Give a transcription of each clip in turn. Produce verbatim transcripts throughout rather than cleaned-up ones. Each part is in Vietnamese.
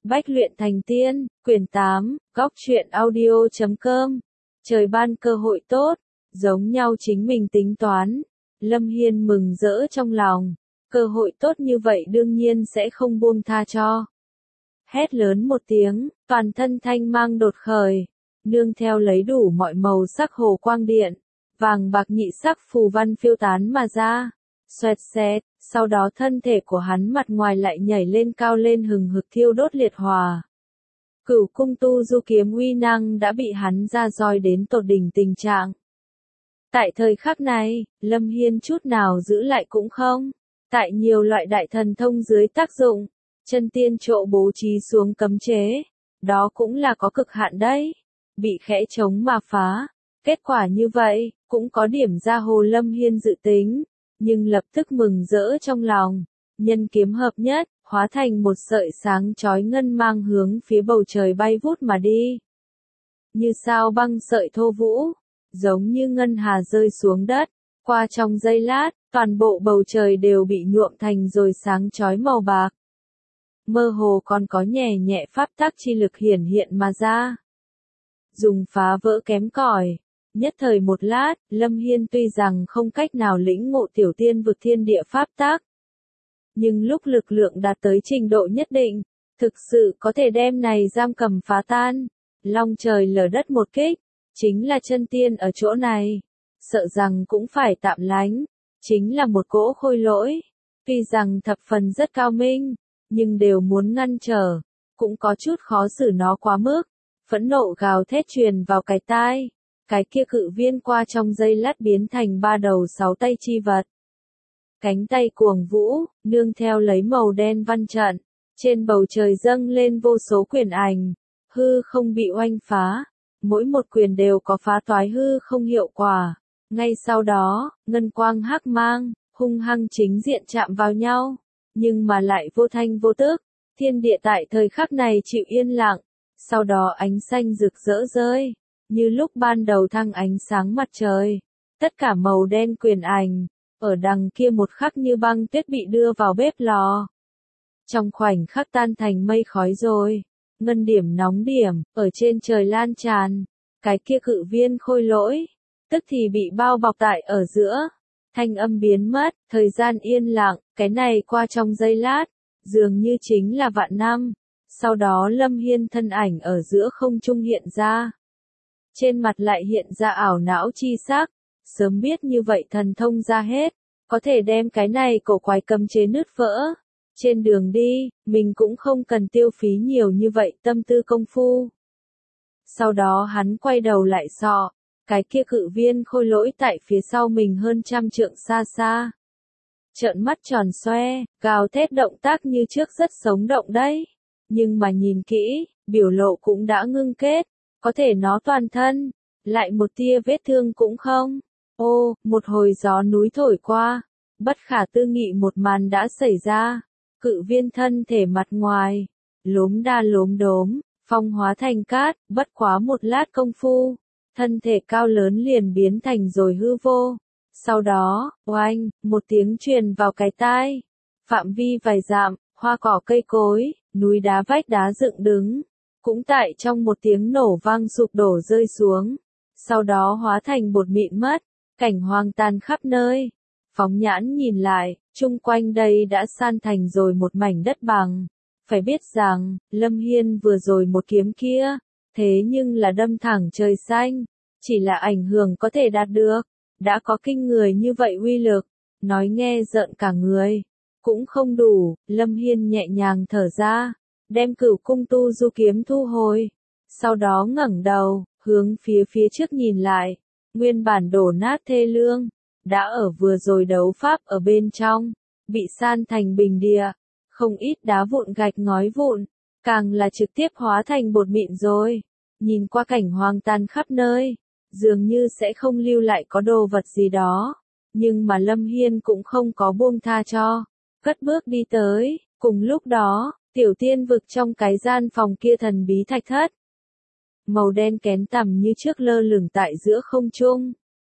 Bách luyện thành tiên, quyển tám, góc truyện audio chấm com. Trời ban cơ hội tốt, giống nhau chính mình tính toán. Lâm Hiên mừng rỡ trong lòng, cơ hội tốt như vậy đương nhiên sẽ không buông tha cho. Hét lớn một tiếng, toàn thân thanh mang đột khởi, nương theo lấy đủ mọi màu sắc hồ quang điện, vàng bạc nhị sắc phù văn phiêu tán mà ra. Xoẹt xẹt, sau đó thân thể của hắn mặt ngoài lại nhảy lên cao lên hừng hực thiêu đốt liệt hòa. Cửu cung tu du kiếm uy năng đã bị hắn ra roi đến tột đỉnh tình trạng. Tại thời khắc này, Lâm Hiên chút nào giữ lại cũng không. Tại nhiều loại đại thần thông dưới tác dụng, chân tiên chỗ bố trí xuống cấm chế, đó cũng là có cực hạn đấy. Bị khẽ chống mà phá. Kết quả như vậy, cũng có điểm ra hồ Lâm Hiên dự tính. Nhưng lập tức mừng rỡ trong lòng, nhân kiếm hợp nhất, hóa thành một sợi sáng chói ngân mang hướng phía bầu trời bay vút mà đi. Như sao băng sợi thô vũ, giống như ngân hà rơi xuống đất, qua trong giây lát, toàn bộ bầu trời đều bị nhuộm thành rồi sáng chói màu bạc. Mơ hồ còn có nhẹ nhẹ pháp tắc chi lực hiển hiện mà ra. Dùng phá vỡ kém cỏi. Nhất thời một lát, Lâm Hiên tuy rằng không cách nào lĩnh ngộ tiểu tiên vực thiên địa pháp tắc, nhưng lúc lực lượng đạt tới trình độ nhất định, thực sự có thể đem này giam cầm phá tan, long trời lở đất một kích, chính là chân tiên ở chỗ này, sợ rằng cũng phải tạm lánh, chính là một cỗ khôi lỗi, tuy rằng thập phần rất cao minh, nhưng đều muốn ngăn trở, cũng có chút khó xử nó quá mức, phẫn nộ gào thét truyền vào cái tai. Cái kia cự viên qua trong giây lát biến thành ba đầu sáu tay chi vật. Cánh tay cuồng vũ, nương theo lấy màu đen văn trận, trên bầu trời dâng lên vô số quyền ảnh, hư không bị oanh phá, mỗi một quyền đều có phá toái hư không hiệu quả. Ngay sau đó, ngân quang hắc mang, hung hăng chính diện chạm vào nhau, nhưng mà lại vô thanh vô tức, thiên địa tại thời khắc này chịu yên lặng, sau đó ánh xanh rực rỡ rơi. Như lúc ban đầu thăng ánh sáng mặt trời, tất cả màu đen quyền ảnh, ở đằng kia một khắc như băng tuyết bị đưa vào bếp lò. Trong khoảnh khắc tan thành mây khói rồi, ngân điểm nóng điểm, ở trên trời lan tràn, cái kia cự viên khôi lỗi, tức thì bị bao bọc tại ở giữa, thanh âm biến mất, thời gian yên lặng, cái này qua trong giây lát, dường như chính là vạn năm, sau đó Lâm Hiên thân ảnh ở giữa không trung hiện ra. Trên mặt lại hiện ra ảo não chi sắc, sớm biết như vậy thần thông ra hết, có thể đem cái này cổ quái cấm chế nứt vỡ. Trên đường đi, mình cũng không cần tiêu phí nhiều như vậy tâm tư công phu. Sau đó hắn quay đầu lại sọ, cái kia cự viên khôi lỗi tại phía sau mình hơn trăm trượng xa xa. Trợn mắt tròn xoe, gào thét động tác như trước rất sống động đấy. Nhưng mà nhìn kỹ, biểu lộ cũng đã ngưng kết. Có thể nó toàn thân, lại một tia vết thương cũng không. Ô, một hồi gió núi thổi qua, bất khả tư nghị một màn đã xảy ra. Cự viên thân thể mặt ngoài, lốm đa lốm đốm, phong hóa thành cát, bất quá một lát công phu, thân thể cao lớn liền biến thành rồi hư vô. Sau đó, oanh, một tiếng truyền vào cái tai. Phạm vi vài dặm, hoa cỏ cây cối, núi đá vách đá dựng đứng. Cũng tại trong một tiếng nổ vang sụp đổ rơi xuống, sau đó hóa thành bột mịn mất, cảnh hoang tàn khắp nơi. Phóng nhãn nhìn lại, chung quanh đây đã san thành rồi một mảnh đất bằng. Phải biết rằng, Lâm Hiên vừa rồi một kiếm kia, thế nhưng là đâm thẳng trời xanh, chỉ là ảnh hưởng có thể đạt được, đã có kinh người như vậy uy lực, nói nghe rợn cả người, cũng không đủ, Lâm Hiên nhẹ nhàng thở ra. Đem cửu cung tu du kiếm thu hồi, sau đó ngẩng đầu, hướng phía phía trước nhìn lại, nguyên bản đổ nát thê lương, đã ở vừa rồi đấu pháp ở bên trong, bị san thành bình địa, không ít đá vụn gạch ngói vụn, càng là trực tiếp hóa thành bột mịn rồi, nhìn qua cảnh hoang tàn khắp nơi, dường như sẽ không lưu lại có đồ vật gì đó, nhưng mà Lâm Hiên cũng không có buông tha cho, cất bước đi tới, cùng lúc đó, tiểu tiên vực trong cái gian phòng kia thần bí thạch thất. Màu đen kén tằm như trước lơ lửng tại giữa không trung.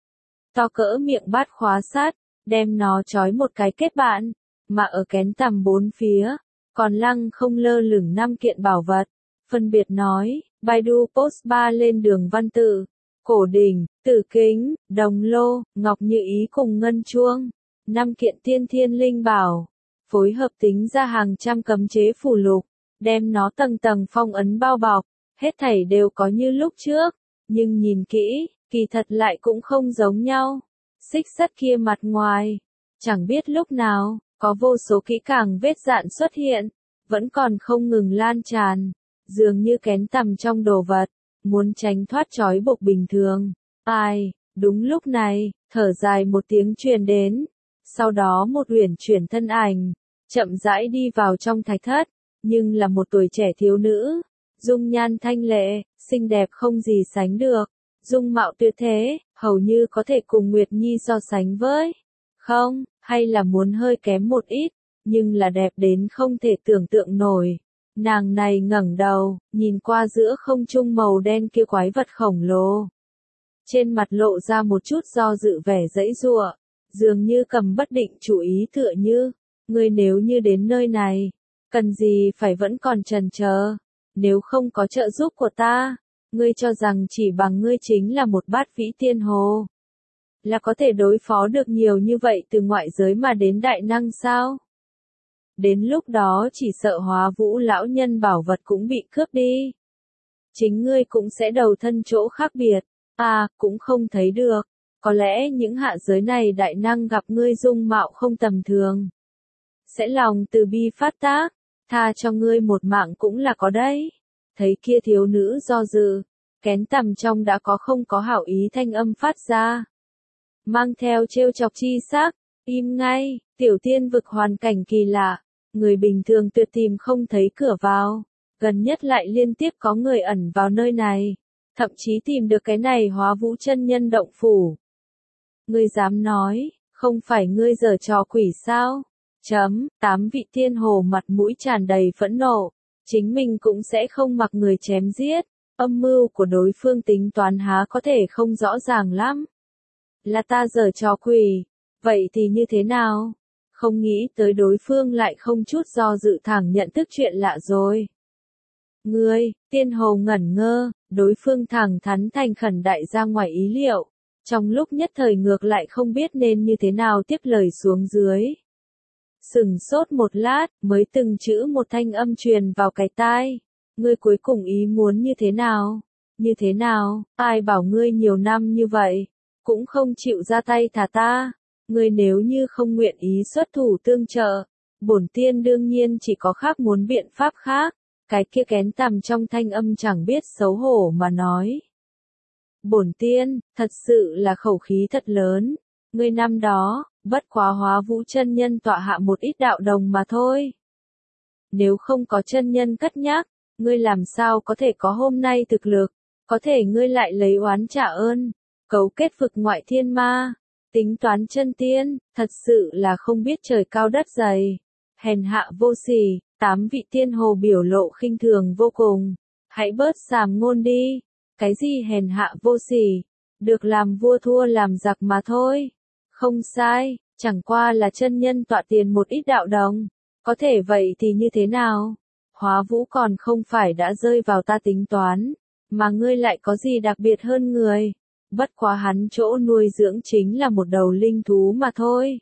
To cỡ miệng bát khóa sắt, đem nó trói một cái kết bạn, mà ở kén tằm bốn phía, còn lăng không lơ lửng năm kiện bảo vật, phân biệt nói, Baidu Post ba lên đường văn tự, cổ đỉnh, tử kính, đồng lô, ngọc như ý cùng ngân chuông, năm kiện tiên thiên linh bảo, phối hợp tính ra hàng trăm cấm chế phù lục, đem nó tầng tầng phong ấn bao bọc, hết thảy đều có như lúc trước, nhưng nhìn kỹ, kỳ thật lại cũng không giống nhau. Xích sắt kia mặt ngoài, chẳng biết lúc nào, có vô số kỹ càng vết dạn xuất hiện, vẫn còn không ngừng lan tràn, dường như kén tầm trong đồ vật, muốn tránh thoát trói buộc bình thường. Ai, đúng lúc này, thở dài một tiếng truyền đến, sau đó một uyển chuyển thân ảnh, chậm rãi đi vào trong thạch thất, nhưng là một tuổi trẻ thiếu nữ, dung nhan thanh lệ, xinh đẹp không gì sánh được, dung mạo tuyệt thế, hầu như có thể cùng Nguyệt Nhi so sánh với. Không, hay là muốn hơi kém một ít, nhưng là đẹp đến không thể tưởng tượng nổi. Nàng này ngẩng đầu, nhìn qua giữa không trung màu đen kia quái vật khổng lồ. Trên mặt lộ ra một chút do dự vẻ dãy giụa, dường như cầm bất định chủ ý tựa như, ngươi nếu như đến nơi này, cần gì phải vẫn còn chần chờ, nếu không có trợ giúp của ta, ngươi cho rằng chỉ bằng ngươi chính là một bát vĩ tiên hồ, là có thể đối phó được nhiều như vậy từ ngoại giới mà đến đại năng sao? Đến lúc đó chỉ sợ Hóa Vũ lão nhân bảo vật cũng bị cướp đi. Chính ngươi cũng sẽ đầu thân chỗ khác biệt, à, cũng không thấy được, có lẽ những hạ giới này đại năng gặp ngươi dung mạo không tầm thường. Sẽ lòng từ bi phát tác, tha cho ngươi một mạng cũng là có đấy. Thấy kia thiếu nữ do dự, kén tầm trong đã có không có hảo ý thanh âm phát ra. Mang theo trêu chọc chi sắc, im ngay, tiểu tiên vực hoàn cảnh kỳ lạ, người bình thường tuyệt tìm không thấy cửa vào, gần nhất lại liên tiếp có người ẩn vào nơi này, thậm chí tìm được cái này Hóa Vũ chân nhân động phủ. Ngươi dám nói, không phải ngươi giở trò quỷ sao? Chấm, tám vị tiên hồ mặt mũi tràn đầy phẫn nộ, chính mình cũng sẽ không mặc người chém giết, âm mưu của đối phương tính toán há có thể không rõ ràng lắm. Là ta giở trò quỷ, vậy thì như thế nào? Không nghĩ tới đối phương lại không chút do dự thẳng nhận thức chuyện lạ rồi. Ngươi, tiên hồ ngẩn ngơ, đối phương thẳng thắn thành khẩn đại ra ngoài ý liệu, trong lúc nhất thời ngược lại không biết nên như thế nào tiếp lời xuống dưới. Sừng sốt một lát, mới từng chữ một thanh âm truyền vào cái tai. Ngươi cuối cùng ý muốn như thế nào? Như thế nào? Ai bảo ngươi nhiều năm như vậy, cũng không chịu ra tay thả ta. Ngươi nếu như không nguyện ý xuất thủ tương trợ, bổn tiên đương nhiên chỉ có khác muốn biện pháp khác. Cái kia kén tằm trong thanh âm chẳng biết xấu hổ mà nói. Bổn tiên, thật sự là khẩu khí thật lớn. Ngươi năm đó, bất quá Hóa Vũ chân nhân tọa hạ một ít đạo đồng mà thôi. Nếu không có chân nhân cất nhắc, ngươi làm sao có thể có hôm nay thực lực, có thể ngươi lại lấy oán trả ơn, cấu kết vực ngoại thiên ma, tính toán chân tiên, thật sự là không biết trời cao đất dày, hèn hạ vô sỉ. Tám vị tiên hồ biểu lộ khinh thường vô cùng, hãy bớt sàm ngôn đi, cái gì hèn hạ vô sỉ, được làm vua thua làm giặc mà thôi. Không sai, chẳng qua là chân nhân tọa tiền một ít đạo đồng, có thể vậy thì như thế nào? Hóa Vũ còn không phải đã rơi vào ta tính toán, mà ngươi lại có gì đặc biệt hơn người, bất quá hắn chỗ nuôi dưỡng chính là một đầu linh thú mà thôi.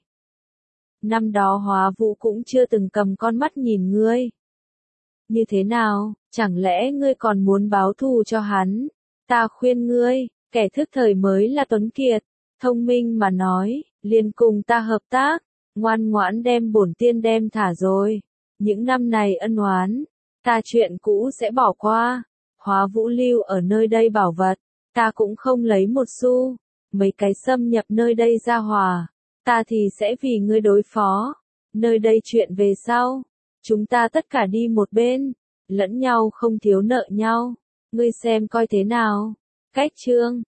Năm đó Hóa Vũ cũng chưa từng cầm con mắt nhìn ngươi. Như thế nào, chẳng lẽ ngươi còn muốn báo thù cho hắn? Ta khuyên ngươi, kẻ thức thời mới là tuấn kiệt, thông minh mà nói, liền cùng ta hợp tác, ngoan ngoãn đem bổn tiên đem thả rồi. Những năm này ân oán, ta chuyện cũ sẽ bỏ qua. Hóa Vũ lưu ở nơi đây bảo vật, ta cũng không lấy một xu. Mấy cái xâm nhập nơi đây ra hòa, ta thì sẽ vì ngươi đối phó. Nơi đây chuyện về sau, chúng ta tất cả đi một bên, lẫn nhau không thiếu nợ nhau. Ngươi xem coi thế nào. Cách chương